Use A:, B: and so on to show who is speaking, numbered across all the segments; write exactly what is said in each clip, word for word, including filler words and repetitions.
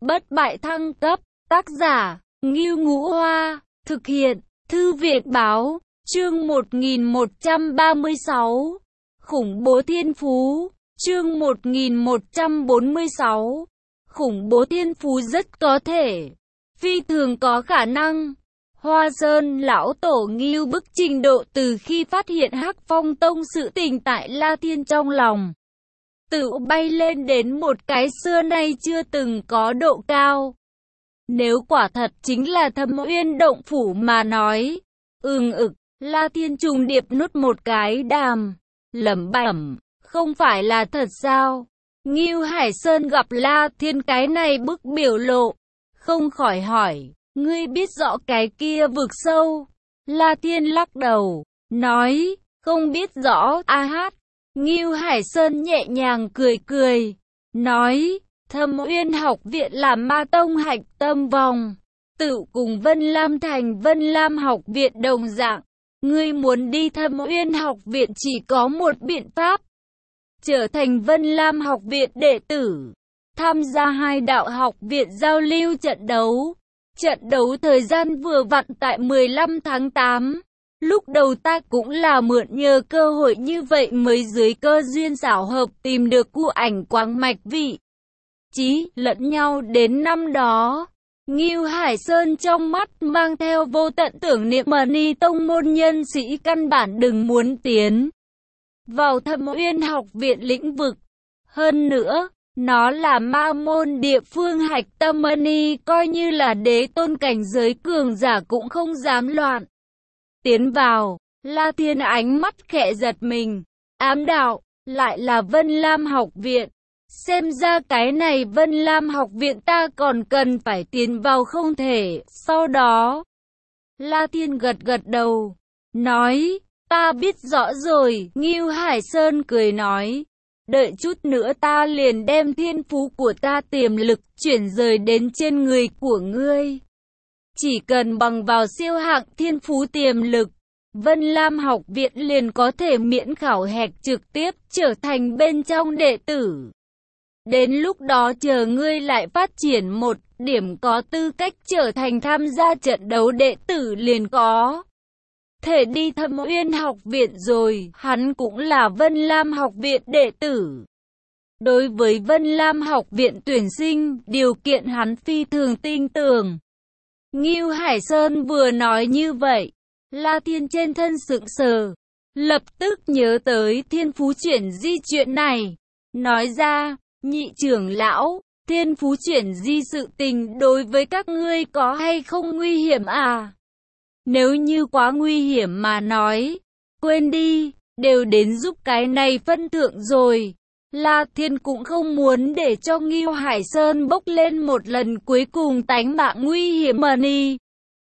A: bất bại thăng cấp, tác giả, Ngưu Ngũ Hoa, thực hiện, Thư viện Báo, chương một nghìn một trăm ba mươi sáu, khủng bố thiên phú, chương một nghìn một trăm bốn mươi sáu, khủng bố thiên phú rất có thể, phi thường có khả năng. Hoa Sơn lão tổ ngưu bức trình độ từ khi phát hiện Hắc Phong Tông sự tình tại La Thiên trong lòng, tự bay lên đến một cái xưa nay chưa từng có độ cao. Nếu quả thật chính là Thâm Uyên động phủ mà nói, ừm ực, La Thiên trùng điệp nuốt một cái đàm, lẩm bẩm, không phải là thật sao? Ngưu Hải Sơn gặp La Thiên cái này bức biểu lộ, không khỏi hỏi, ngươi biết rõ cái kia vực sâu? La Thiên lắc đầu, nói, không biết rõ, a hát. Ngưu Hải Sơn nhẹ nhàng cười cười, nói, Thâm Uyên học viện là ma tông hạch tâm vòng, tự cùng Vân Lam Thành Vân Lam học viện đồng dạng. Ngươi muốn đi Thâm Uyên học viện chỉ có một biện pháp, trở thành Vân Lam học viện đệ tử, tham gia hai đạo học viện giao lưu trận đấu. Trận đấu thời gian vừa vặn tại mười lăm tháng tám. Lúc đầu ta cũng là mượn nhờ cơ hội như vậy mới dưới cơ duyên xảo hợp tìm được cu ảnh quáng mạch vị trí lẫn nhau đến năm đó. Ngưu Hải Sơn trong mắt mang theo vô tận tưởng niệm, mà ni tông môn nhân sĩ căn bản đừng muốn tiến vào Thâm Uyên học viện lĩnh vực. Hơn nữa, nó là ma môn địa phương hạch tâm, ni coi như là đế tôn cảnh giới cường giả cũng không dám loạn tiến vào. La Thiên ánh mắt khẽ giật mình, ám đạo, lại là Vân Lam học viện. Xem ra cái này Vân Lam học viện ta còn cần phải tiến vào không thể. Sau đó, La Thiên gật gật đầu, nói, ta biết rõ rồi. Ngưu Hải Sơn cười nói, đợi chút nữa ta liền đem thiên phú của ta tiềm lực chuyển rời đến trên người của ngươi. Chỉ cần bằng vào siêu hạng thiên phú tiềm lực, Vân Lam học viện liền có thể miễn khảo hạch trực tiếp trở thành bên trong đệ tử. Đến lúc đó chờ ngươi lại phát triển một điểm có tư cách trở thành tham gia trận đấu đệ tử liền có thể đi Thâm Uyên học viện rồi. Hắn cũng là Vân Lam học viện đệ tử. Đối với Vân Lam học viện tuyển sinh, điều kiện hắn phi thường tin tưởng. Ngưu Hải Sơn vừa nói như vậy, La Thiên trên thân sững sờ, lập tức nhớ tới thiên phú chuyển di chuyện này, nói ra, nhị trưởng lão, thiên phú chuyển di sự tình đối với các ngươi có hay không nguy hiểm à? Nếu như quá nguy hiểm mà nói, quên đi, đều đến giúp cái này phân thượng rồi. La Thiên cũng không muốn để cho Ngưu Hải Sơn bốc lên một lần cuối cùng tánh mạng nguy hiểm mà ni.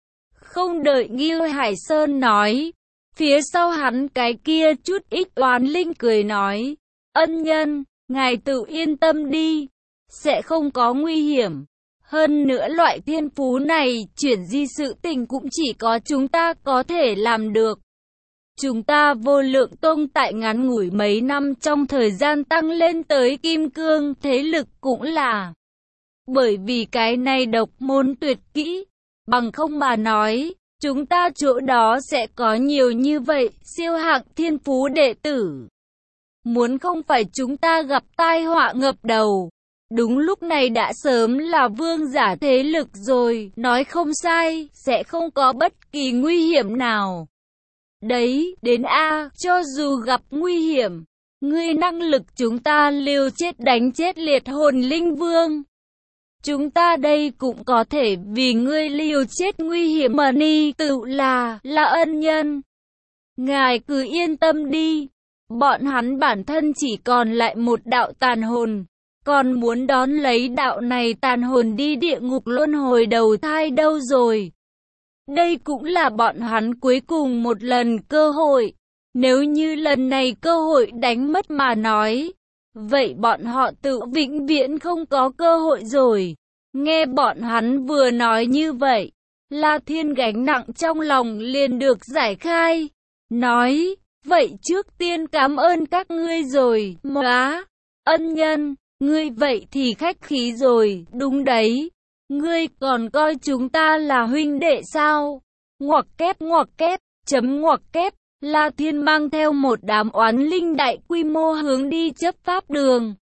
A: Không đợi Ngưu Hải Sơn nói, phía sau hắn cái kia chút ít oán linh cười nói, ân nhân, ngài tự yên tâm đi, sẽ không có nguy hiểm. Hơn nữa loại thiên phú này, chuyển di sự tình cũng chỉ có chúng ta có thể làm được. Chúng ta Vô Lượng Tông tại ngắn ngủi mấy năm trong thời gian tăng lên tới kim cương, thế lực cũng là bởi vì cái này độc môn tuyệt kỹ. Bằng không mà nói, chúng ta chỗ đó sẽ có nhiều như vậy siêu hạng thiên phú đệ tử. Muốn không phải chúng ta gặp tai họa ngập đầu, đúng lúc này đã sớm là vương giả thế lực rồi. Nói không sai, sẽ không có bất kỳ nguy hiểm nào. Đấy, đến A, cho dù gặp nguy hiểm, ngươi năng lực chúng ta liều chết đánh chết liệt hồn linh vương. Chúng ta đây cũng có thể vì ngươi liều chết nguy hiểm mà ni tự là, là ân nhân. Ngài cứ yên tâm đi, bọn hắn bản thân chỉ còn lại một đạo tàn hồn, còn muốn đón lấy đạo này tàn hồn đi địa ngục luân hồi đầu thai đâu rồi. Đây cũng là bọn hắn cuối cùng một lần cơ hội, nếu như lần này cơ hội đánh mất mà nói, vậy bọn họ tự vĩnh viễn không có cơ hội rồi. Nghe bọn hắn vừa nói như vậy, La Thiên gánh nặng trong lòng liền được giải khai, nói, vậy trước tiên cảm ơn các ngươi rồi, má, ân nhân, ngươi vậy thì khách khí rồi, đúng đấy. Ngươi còn coi chúng ta là huynh đệ sao? Ngoặc kép ngoặc kép, chấm ngoặc kép, La Thiên mang theo một đám oán linh đại quy mô hướng đi chấp pháp đường.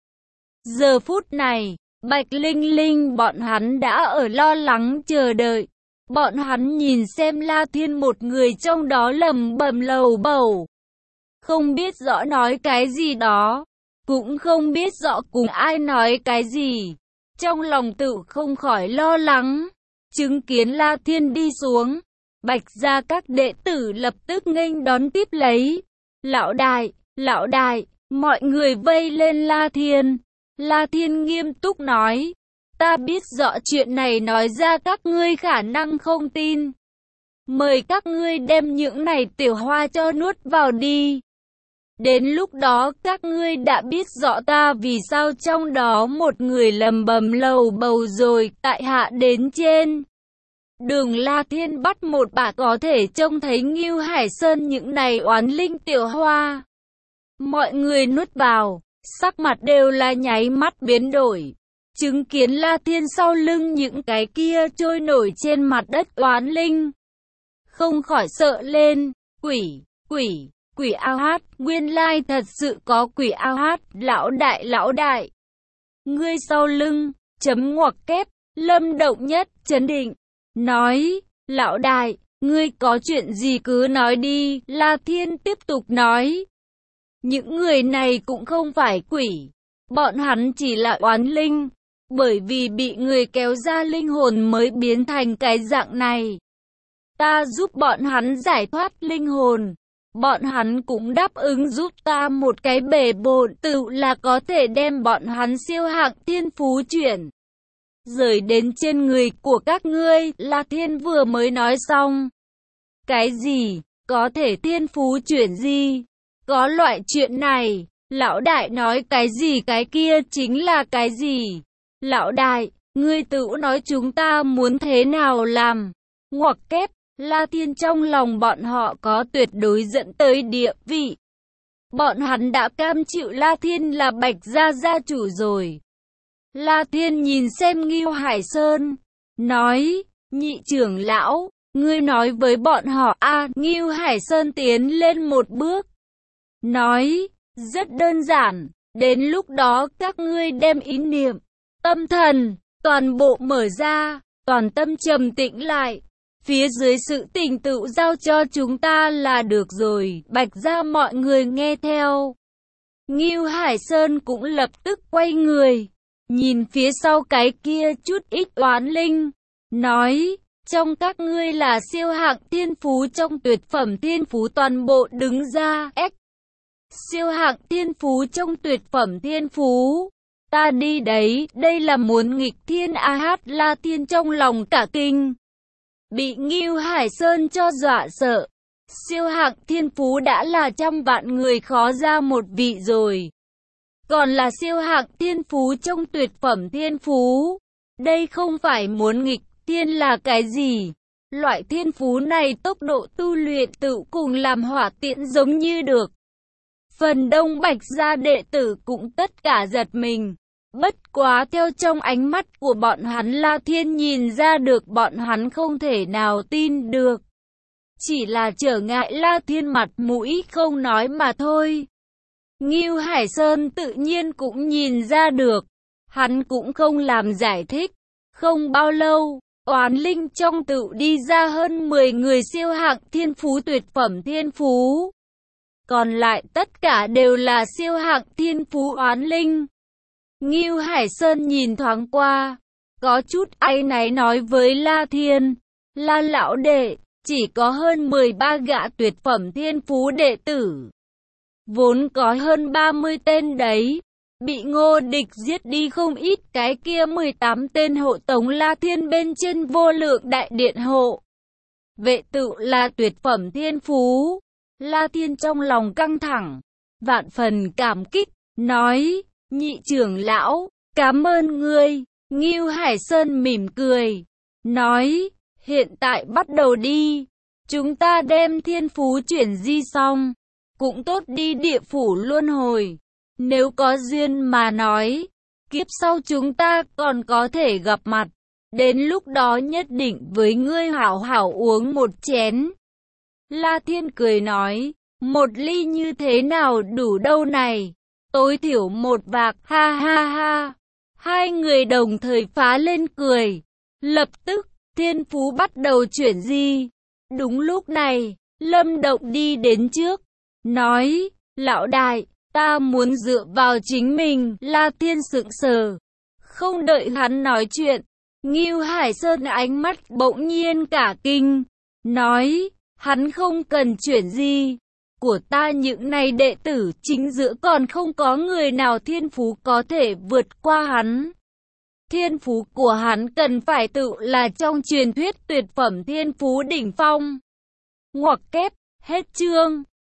A: Giờ phút này, Bạch Linh Linh bọn hắn đã ở lo lắng chờ đợi. Bọn hắn nhìn xem La Thiên một người trong đó lầm bầm lầu bầu. Không biết rõ nói cái gì đó, cũng không biết rõ cùng ai nói cái gì. Trong lòng tự không khỏi lo lắng, chứng kiến La Thiên đi xuống. Bạch gia các đệ tử lập tức nghênh đón tiếp lấy. Lão đại, lão đại, mọi người vây lên La Thiên. La Thiên nghiêm túc nói, ta biết rõ chuyện này nói ra các ngươi khả năng không tin. Mời các ngươi đem những này tiểu hoa cho nuốt vào đi. Đến lúc đó các ngươi đã biết rõ ta vì sao trong đó một người lầm bầm lầu bầu rồi tại hạ đến trên. Đường La Thiên bắt một bà có thể trông thấy Ngưu Hải Sơn những này oán linh tiểu hoa. Mọi người nuốt vào, sắc mặt đều là nháy mắt biến đổi. Chứng kiến La Thiên sau lưng những cái kia trôi nổi trên mặt đất oán linh. Không khỏi sợ lên, quỷ, quỷ, quỷ ao hát, nguyên lai thật sự có quỷ ao hát, lão đại lão đại. Ngươi sau lưng, chấm ngoặc kép, Lâm Động Nhất, chấn định. Nói, lão đại, ngươi có chuyện gì cứ nói đi, La Thiên tiếp tục nói. Những người này cũng không phải quỷ, bọn hắn chỉ là oán linh, bởi vì bị người kéo ra linh hồn mới biến thành cái dạng này. Ta giúp bọn hắn giải thoát linh hồn, bọn hắn cũng đáp ứng giúp ta một cái bể bộn tự là có thể đem bọn hắn siêu hạng thiên phú chuyển rời đến trên người của các ngươi. La Thiên vừa mới nói xong. Cái gì? Có thể thiên phú chuyển gì? Có loại chuyện này? Lão đại nói cái gì cái kia chính là cái gì? Lão đại, ngươi tự nói chúng ta muốn thế nào làm? Ngoặc kép, La Thiên trong lòng bọn họ có tuyệt đối dẫn tới địa vị. Bọn hắn đã cam chịu La Thiên là Bạch gia gia chủ rồi. La Thiên nhìn xem Ngưu Hải Sơn, nói, nhị trưởng lão, ngươi nói với bọn họ a. À, Ngưu Hải Sơn tiến lên một bước, nói, rất đơn giản, đến lúc đó các ngươi đem ý niệm, tâm thần, toàn bộ mở ra, toàn tâm trầm tĩnh lại, phía dưới sự tình tự giao cho chúng ta là được rồi. Bạch gia mọi người nghe theo. Ngưu Hải Sơn cũng lập tức quay người, nhìn phía sau cái kia chút ít oán linh, nói, trong các ngươi là siêu hạng thiên phú trong tuyệt phẩm thiên phú toàn bộ đứng ra. X. Siêu hạng thiên phú trong tuyệt phẩm thiên phú. Ta đi đấy, đây là muốn nghịch thiên a hát. La Thiên trong lòng cả kinh, bị Ngưu Hải Sơn cho dọa sợ. Siêu hạng thiên phú đã là trăm vạn người khó ra một vị rồi, còn là siêu hạng thiên phú trong tuyệt phẩm thiên phú. Đây không phải muốn nghịch thiên là cái gì? Loại thiên phú này tốc độ tu luyện tự cùng làm hỏa tiễn giống như được. Phần đông Bạch gia đệ tử cũng tất cả giật mình. Bất quá theo trong ánh mắt của bọn hắn, La Thiên nhìn ra được bọn hắn không thể nào tin được. Chỉ là trở ngại La Thiên mặt mũi không nói mà thôi. Ngưu Hải Sơn tự nhiên cũng nhìn ra được. Hắn cũng không làm giải thích. Không bao lâu, oán linh trong tự đi ra hơn mười người siêu hạng thiên phú tuyệt phẩm thiên phú. Còn lại tất cả đều là siêu hạng thiên phú oán linh. Ngưu Hải Sơn nhìn thoáng qua, có chút áy náy nói với La Thiên, La lão đệ, chỉ có hơn mười ba gã tuyệt phẩm thiên phú đệ tử. Vốn có hơn ba mươi tên đấy, bị Ngô Địch giết đi không ít, cái kia mười tám tên hộ tống La Thiên bên trên vô lượng đại điện hộ vệ tự là tuyệt phẩm thiên phú. La Thiên trong lòng căng thẳng, vạn phần cảm kích, nói, nhị trưởng lão, cảm ơn ngươi. Ngưu Hải Sơn mỉm cười, nói, hiện tại bắt đầu đi, chúng ta đem thiên phú chuyển di xong, cũng tốt đi địa phủ luân hồi, nếu có duyên mà nói, kiếp sau chúng ta còn có thể gặp mặt. Đến lúc đó nhất định với ngươi hảo hảo uống một chén. La Thiên cười nói, một ly như thế nào đủ đâu này, tối thiểu một vạc, ha ha ha. Hai người đồng thời phá lên cười. Lập tức, Thiên Phú bắt đầu chuyển di. Đúng lúc này, Lâm Động đi đến trước, nói, lão đại, ta muốn dựa vào chính mình. La Thiên sững sờ, không đợi hắn nói chuyện, Ngưu Hải Sơn ánh mắt bỗng nhiên cả kinh, nói, hắn không cần chuyển di. Của ta những này đệ tử chính giữa còn không có người nào thiên phú có thể vượt qua hắn. Thiên phú của hắn cần phải tự là trong truyền thuyết tuyệt phẩm thiên phú đỉnh phong. Ngoặc kép, hết chương.